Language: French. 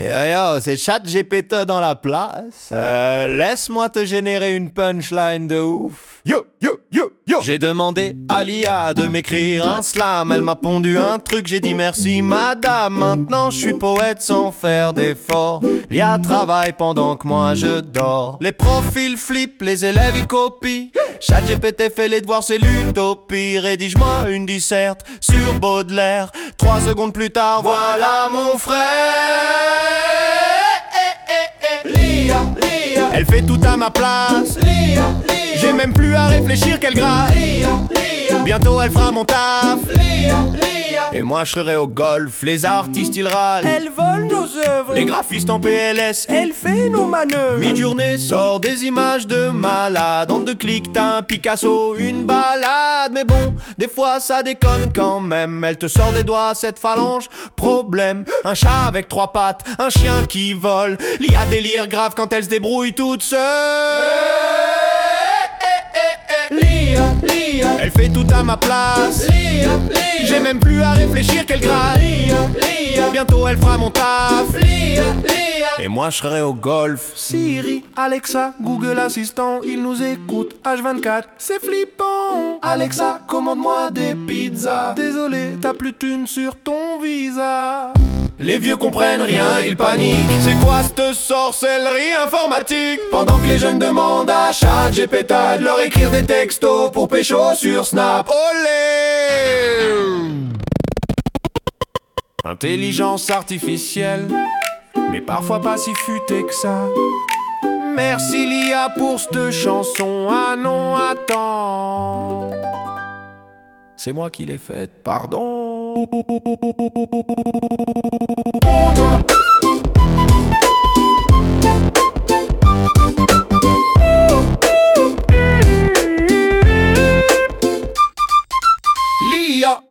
Yo yo, c'est ChatGPT dans la place. Laisse-moi te générer une punchline de ouf. Yo yo yo yo. J'ai demandé à l'IA de m'écrire un slam. Elle m'a pondu un truc, j'ai dit merci madame. Maintenant je suis poète sans faire d'effort. L'IA travaille pendant que moi je dors. Les profils flippent, les élèves ils copient. ChatGPT fait les devoirs, c'est l'utopie. Rédige-moi une disserte sur Baudelaire. 3 secondes plus tard, voilà mon frère. L'IA, l'IA, elle fait tout à ma place. L'IA, l'IA, j'ai même plus à réfléchir qu'elle gratte. L'IA, l'IA, bientôt elle fera mon taf. L'IA, l'IA, et moi je serai au golf. Les artistes ils râlent, elle vole nos œuvres. Les graphistes en PLS, elle fait nos manœuvres. Mi-journée sort des images de malades. En 2 clics t'as un Picasso, une balade. Mais bon, des fois ça déconne quand même. Elle te sort des doigts cette phalange. Problème, un chat avec 3 pattes, un chien qui vole. L'IA délire grave quand elle se débrouille toute seule. L'IA, l'IA, elle fait tout à ma place. L'IA, l'IA, j'ai même plus à réfléchir qu'elle gratte. L'IA, l'IA, bientôt elle fera mon taf. L'IA, l'IA, et moi je serai au golf. Siri, Alexa, Google Assistant, ils nous écoutent H24, c'est flippant. Alexa, commande-moi des pizzas. Désolé, t'as plus de thunes sur ton visa. Les vieux comprennent rien, ils paniquent. C'est quoi cette sorcellerie informatique? Pendant que les jeunes demandent à ChatGPT de leur écrire des textos pour pécho sur Snap. Olé! Intelligence artificielle, mais parfois pas si futée que ça. Merci l'IA pour cette chanson. Ah non, attends, c'est moi qui l'ai faite, pardon.